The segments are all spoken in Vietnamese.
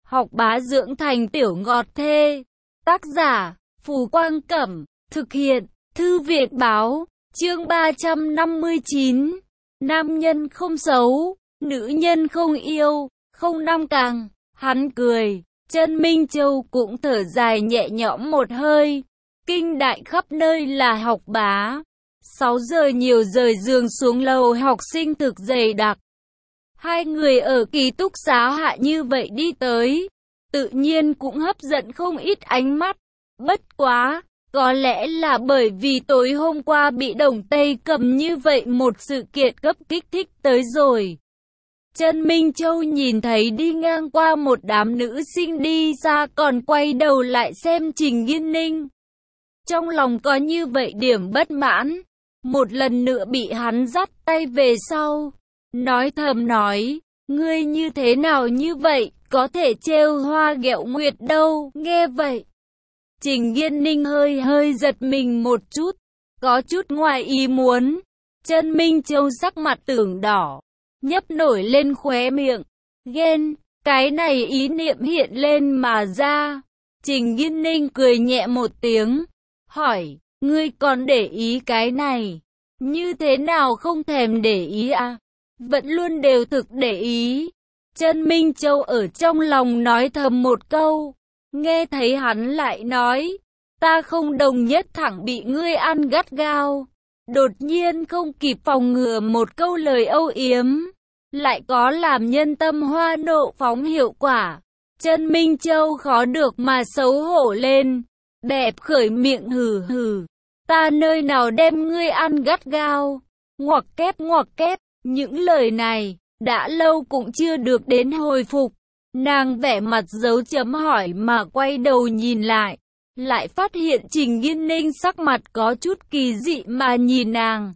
Học bá dưỡng thành tiểu ngọt thê. Tác giả, Phù Quang Cẩm. Thực hiện, Thư viện Báo. Chương 359. Nam nhân không xấu, nữ nhân không yêu, không năm càng. Hắn cười. Chân Minh Châu cũng thở dài nhẹ nhõm một hơi. Kinh đại khắp nơi là học bá. 6 giờ nhiều rời giường xuống lầu học sinh thực dày đặc. Hai người ở ký túc xá hạ như vậy đi tới, tự nhiên cũng hấp dẫn không ít ánh mắt. Bất quá, có lẽ là bởi vì tối hôm qua bị Đồng Tây cầm như vậy một sự kiện cấp kích thích tới rồi. Chân Minh Châu nhìn thấy đi ngang qua một đám nữ sinh đi xa còn quay đầu lại xem Trình Nghiên Ninh. Trong lòng có như vậy điểm bất mãn, một lần nữa bị hắn dắt tay về sau. Nói thầm nói, ngươi như thế nào như vậy, có thể trêu Hoa ghẹo Nguyệt đâu, nghe vậy. Trình Nghiên Ninh hơi giật mình một chút, có chút ngoài ý muốn. Chân Minh Châu sắc mặt tưởng đỏ, nhấp nổi lên khóe miệng, ghen, cái này ý niệm hiện lên mà ra. Trình Nghiên Ninh cười nhẹ một tiếng, hỏi, ngươi còn để ý cái này, như thế nào không thèm để ý à? Vẫn luôn đều thực để ý. Chân Minh Châu ở trong lòng nói thầm một câu, nghe thấy hắn lại nói, ta không đồng nhất thẳng bị ngươi ăn gắt gao. Đột nhiên không kịp phòng ngừa một câu lời âu yếm, lại có làm nhân tâm hoa nộ phóng hiệu quả. Chân Minh Châu khó được mà xấu hổ lên, bẹp khởi miệng hừ hừ, ta nơi nào đem ngươi ăn gắt gao, ngoặc kép. Những lời này, đã lâu cũng chưa được đến hồi phục. Nàng vẻ mặt dấu chấm hỏi mà quay đầu nhìn lại phát hiện Trình Nghiên Ninh sắc mặt có chút kỳ dị mà nhìn nàng.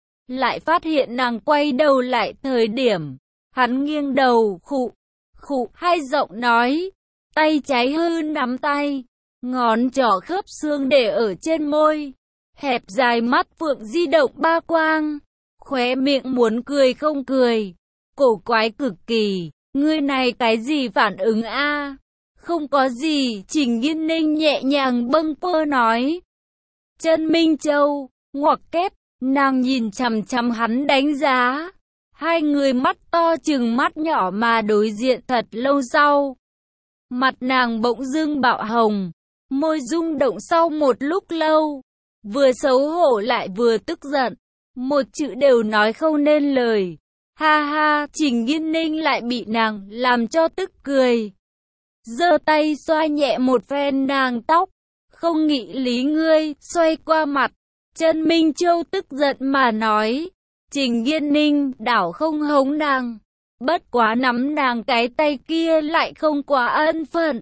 Lại phát hiện nàng quay đầu lại thời điểm, hắn nghiêng đầu, khụ, hai giọng nói, tay trái hư nắm tay, ngón trỏ khớp xương để ở trên môi, hẹp dài mắt phượng di động ba quang. Khóe miệng muốn cười không cười, cổ quái cực kỳ, ngươi này cái gì phản ứng a? Không có gì, Trình Nghiên Ninh nhẹ nhàng bâng quơ nói. Chân Minh Châu, ngoặc kép, nàng nhìn chằm chằm hắn đánh giá. Hai người mắt to chừng mắt nhỏ mà đối diện thật lâu sau. Mặt nàng bỗng dưng bạo hồng, môi rung động sau một lúc lâu, vừa xấu hổ lại vừa tức giận. Một chữ đều nói không nên lời. Ha ha, Trình Nghiên Ninh lại bị nàng làm cho tức cười. Giơ tay xoa nhẹ một phen nàng tóc. Không nghĩ lý ngươi, xoay qua mặt. Chân Minh Châu tức giận mà nói. Trình Nghiên Ninh đảo không hống nàng. Bất quá nắm nàng cái tay kia lại không quá ân phận.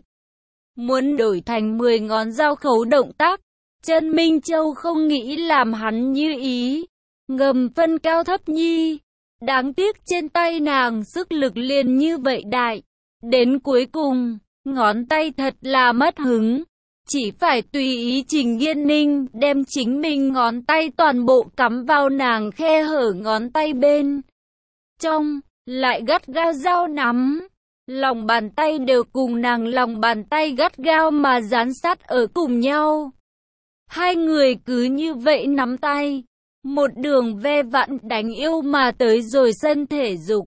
Muốn đổi thành 10 ngón giao khấu động tác. Chân Minh Châu không nghĩ làm hắn như ý. Ngầm phân cao thấp nhi. Đáng tiếc trên tay nàng sức lực liền như vậy đại. Đến cuối cùng, ngón tay thật là mất hứng. Chỉ phải tùy ý Trình Nghiên Ninh đem chính mình ngón tay toàn bộ cắm vào nàng khe hở ngón tay bên trong, lại gắt gao dao nắm. Lòng bàn tay đều cùng nàng lòng bàn tay gắt gao mà dán sát ở cùng nhau. Hai người cứ như vậy nắm tay. Một đường ve vãn đánh yêu mà tới rồi sân thể dục.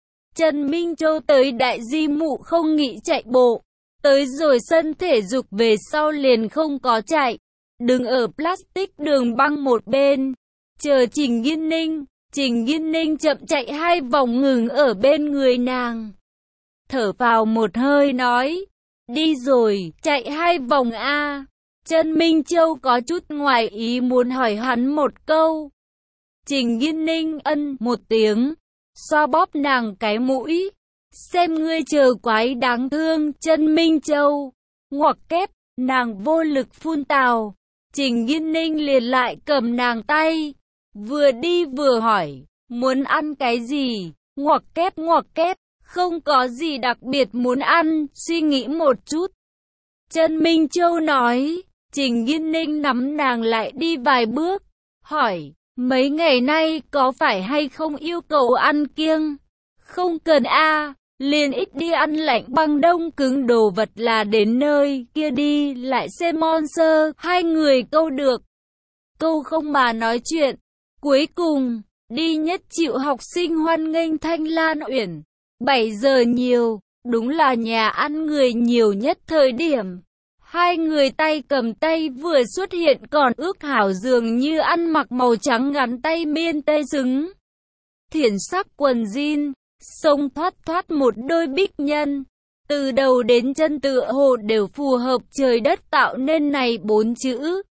Trần Minh Châu tới Đại Di Mụ không nghĩ chạy bộ. Tới rồi sân thể dục về sau liền không có chạy. Đứng ở plastic đường băng một bên. Chờ Trình Nghiên Ninh. Trình Nghiên Ninh chậm chạy 2 vòng ngừng ở bên người nàng. Thở vào một hơi nói. Đi rồi, chạy 2 vòng a. Trần Minh Châu có chút ngoài ý muốn hỏi hắn một câu. Trình Nghiên Ninh ân một tiếng, xoa bóp nàng cái mũi. Xem ngươi chờ quái đáng thương. Trần Minh Châu, ngoặc kép, nàng vô lực phun tào. Trình Nghiên Ninh liền lại cầm nàng tay, vừa đi vừa hỏi, muốn ăn cái gì? Ngoặc kép, không có gì đặc biệt muốn ăn, suy nghĩ một chút. Trần Minh Châu nói. Trình Nghiên Ninh nắm nàng lại đi vài bước, hỏi, mấy ngày nay có phải hay không yêu cầu ăn kiêng? Không cần a, liền ít đi ăn lạnh băng đông cứng đồ vật là đến nơi kia đi lại xem monster, hai người câu được câu không mà nói chuyện. Cuối cùng, đi nhất chịu học sinh hoan nghênh Thanh Lan Uyển. 7 giờ nhiều, đúng là nhà ăn người nhiều nhất thời điểm. Hai người tay cầm tay vừa xuất hiện còn ước hảo dường như ăn mặc màu trắng ngắn tay miên tê xứng. Thiển sắc quần jean, xông thoát thoát một đôi bích nhân. Từ đầu đến chân tựa hồ đều phù hợp trời đất tạo nên này 4 chữ.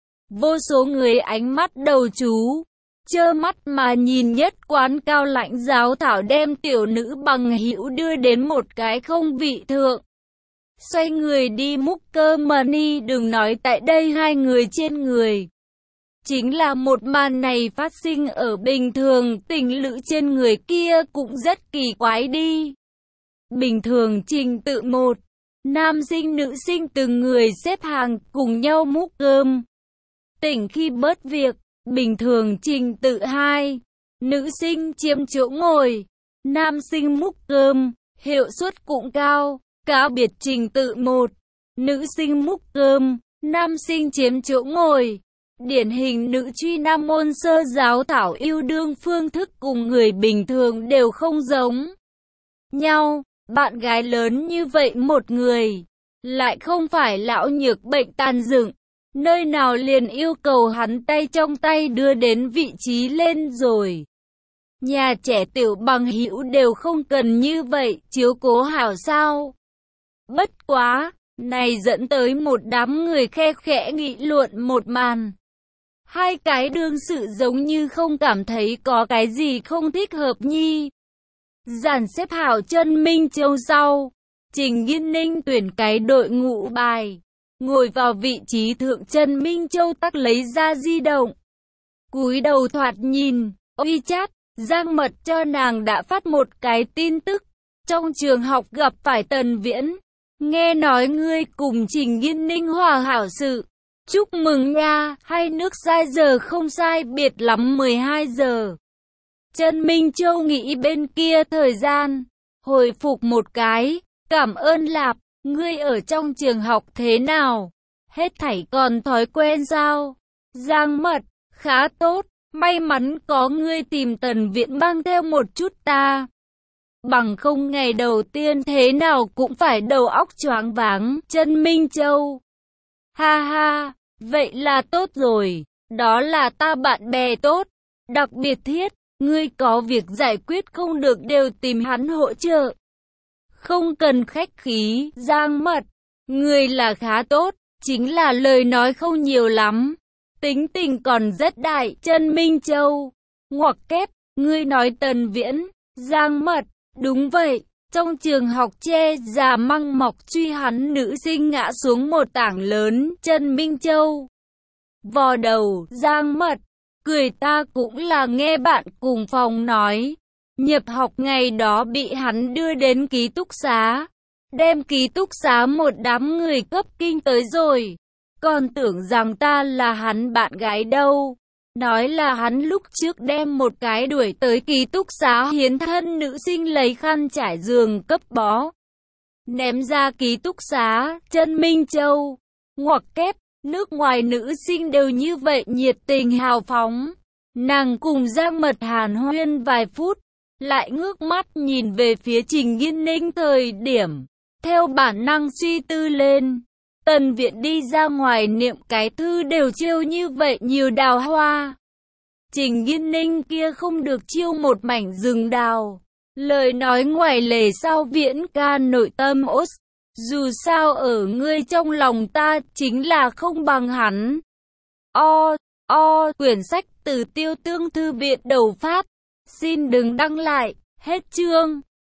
Vô số người ánh mắt đầu chú, trơ mắt mà nhìn nhất quán cao lãnh giáo thảo đem tiểu nữ bằng hữu đưa đến một cái không vị thượng. Xoay người đi múc cơm money đừng nói tại đây hai người trên người. Chính là một màn này phát sinh ở bình thường tình lữ trên người kia cũng rất kỳ quái đi. Bình thường trình tự một, nam sinh nữ sinh từng người xếp hàng cùng nhau múc cơm. Tỉnh khi bớt việc, bình thường trình tự 2, nữ sinh chiếm chỗ ngồi, nam sinh múc cơm, hiệu suất cũng cao. Cá biệt trình tự 1, nữ sinh múc cơm, nam sinh chiếm chỗ ngồi. Điển hình nữ truy nam môn sơ giáo thảo yêu đương phương thức cùng người bình thường đều không giống nhau. Bạn gái lớn như vậy một người, lại không phải lão nhược bệnh tàn dựng, nơi nào liền yêu cầu hắn tay trong tay đưa đến vị trí lên rồi. Nhà trẻ tiểu bằng hữu đều không cần như vậy, chiếu cố hảo sao. Bất quá, này dẫn tới một đám người khe khẽ nghị luận một màn. Hai cái đương sự giống như không cảm thấy có cái gì không thích hợp nhi. Dàn xếp hảo chân Minh Châu sau, Trình Nghiên Ninh tuyển cái đội ngũ bài, ngồi vào vị trí thượng chân Minh Châu tắc lấy ra di động. Cúi đầu thoạt nhìn, WeChat, Giang Mật cho nàng đã phát một cái tin tức, trong trường học gặp phải Tần Viễn. Nghe nói ngươi cùng Trình Nghiên Ninh hòa hảo sự. Chúc mừng nha, hay nước sai giờ không sai biệt lắm 12 giờ. Trần Minh Châu nghĩ bên kia thời gian, hồi phục một cái, cảm ơn Lạp, ngươi ở trong trường học thế nào? Hết thảy còn thói quen sao? Giang Mật, khá tốt, may mắn có ngươi tìm Tần Viễn mang theo một chút ta. Bằng không ngày đầu tiên thế nào cũng phải đầu óc choáng váng. Trần Minh Châu, ha ha, vậy là tốt rồi, đó là ta bạn bè tốt, đặc biệt thiết, ngươi có việc giải quyết không được đều tìm hắn hỗ trợ. Không cần khách khí. Giang Mật, ngươi là khá tốt, chính là lời nói không nhiều lắm, tính tình còn rất đại. Trần Minh Châu, ngoặc kép, ngươi nói Tần Viễn. Giang Mật, đúng vậy, trong trường học che già măng mọc truy hắn nữ sinh ngã xuống một tảng lớn. Trần Minh Châu, vò đầu. Giang Mật, cười ta cũng là nghe bạn cùng phòng nói, nhập học ngày đó bị hắn đưa đến ký túc xá, đem ký túc xá một đám người cấp kinh tới rồi, còn tưởng rằng ta là hắn bạn gái đâu. Nói là hắn lúc trước đem một cái đuổi tới ký túc xá hiến thân nữ sinh lấy khăn trải giường cấp bó, ném ra ký túc xá. Trần Minh Châu, ngoặc kép, nước ngoài nữ sinh đều như vậy nhiệt tình hào phóng. Nàng cùng Giang Mật hàn huyên vài phút, lại ngước mắt nhìn về phía Trình Nghiên Ninh thời điểm, theo bản năng suy tư lên. Tần Viễn đi ra ngoài niệm cái thư đều chiêu như vậy nhiều đào hoa. Trình Nghiên Ninh kia không được chiêu một mảnh rừng đào. Lời nói ngoài lề sao Viễn ca nội tâm ốt. Dù sao ở ngươi trong lòng ta chính là không bằng hắn. Quyển sách từ Tiêu Tương Thư viện đầu phát. Xin đừng đăng lại. Hết chương.